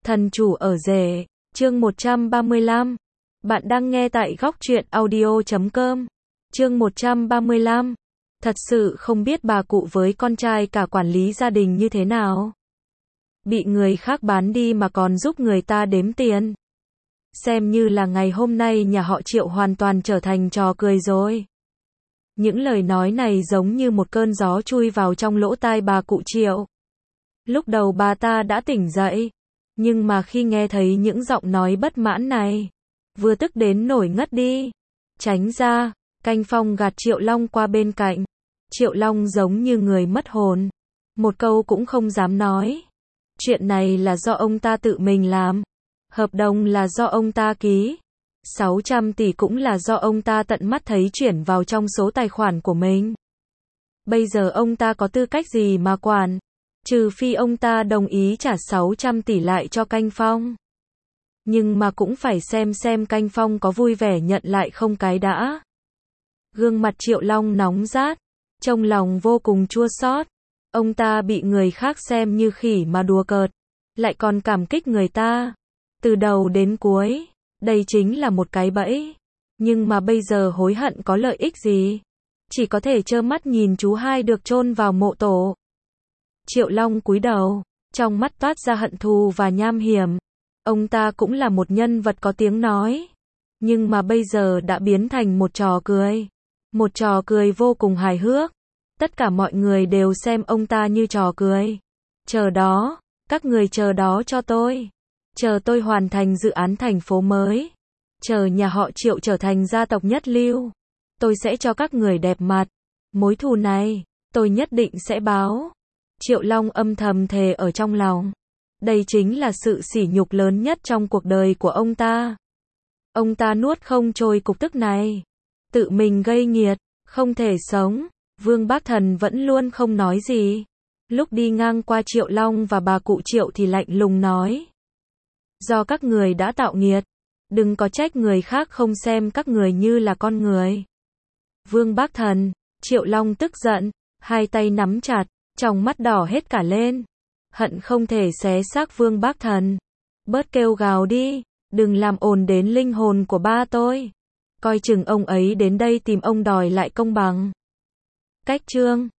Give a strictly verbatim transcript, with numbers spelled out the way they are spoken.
Thần chủ ở rể, chương một trăm ba mươi lăm. Bạn đang nghe tại góc truyện audio chấm com. Chương một trăm ba mươi lăm. Thật sự không biết bà cụ với con trai cả quản lý gia đình như thế nào. Bị người khác bán đi mà còn giúp người ta đếm tiền. Xem như là ngày hôm nay nhà họ Triệu hoàn toàn trở thành trò cười rồi. Những lời nói này giống như một cơn gió chui vào trong lỗ tai bà cụ Triệu. Lúc đầu bà ta đã tỉnh dậy, nhưng mà khi nghe thấy những giọng nói bất mãn này, vừa tức đến nổi ngất đi. Tránh ra, Canh Phong gạt Triệu Long qua bên cạnh. Triệu Long giống như người mất hồn, một câu cũng không dám nói. Chuyện này là do ông ta tự mình làm, hợp đồng là do ông ta ký, sáu trăm tỷ cũng là do ông ta tận mắt thấy chuyển vào trong số tài khoản của mình. Bây giờ ông ta có tư cách gì mà quản? Trừ phi ông ta đồng ý trả sáu trăm tỷ lại cho Canh Phong. Nhưng mà cũng phải xem xem Canh Phong có vui vẻ nhận lại không cái đã. Gương mặt Triệu Long nóng rát, trong lòng vô cùng chua xót. Ông ta bị người khác xem như khỉ mà đùa cợt, lại còn cảm kích người ta. Từ đầu đến cuối, đây chính là một cái bẫy. Nhưng mà bây giờ hối hận có lợi ích gì? Chỉ có thể trơ mắt nhìn chú hai được chôn vào mộ tổ. Triệu Long cúi đầu, trong mắt toát ra hận thù và nham hiểm. Ông ta cũng là một nhân vật có tiếng nói, nhưng mà bây giờ đã biến thành một trò cười. Một trò cười vô cùng hài hước. Tất cả mọi người đều xem ông ta như trò cười. Chờ đó, các người chờ đó cho tôi. Chờ tôi hoàn thành dự án thành phố mới. Chờ nhà họ Triệu trở thành gia tộc nhất lưu. Tôi sẽ cho các người đẹp mặt. Mối thù này, tôi nhất định sẽ báo. Triệu Long âm thầm thề ở trong lòng. Đây chính là sự sỉ nhục lớn nhất trong cuộc đời của ông ta. Ông ta nuốt không trôi cục tức này. Tự mình gây nghiệt, không thể sống. Vương Bác Thần vẫn luôn không nói gì. Lúc đi ngang qua Triệu Long và bà cụ Triệu thì lạnh lùng nói. Do các người đã tạo nghiệt, đừng có trách người khác không xem các người như là con người. Vương Bác Thần, Triệu Long tức giận, hai tay nắm chặt, trong mắt đỏ hết cả lên. Hận không thể xé xác Vương Bác Thần. Bớt kêu gào đi, đừng làm ồn đến linh hồn của ba tôi. Coi chừng ông ấy đến đây tìm ông đòi lại công bằng. Cách chương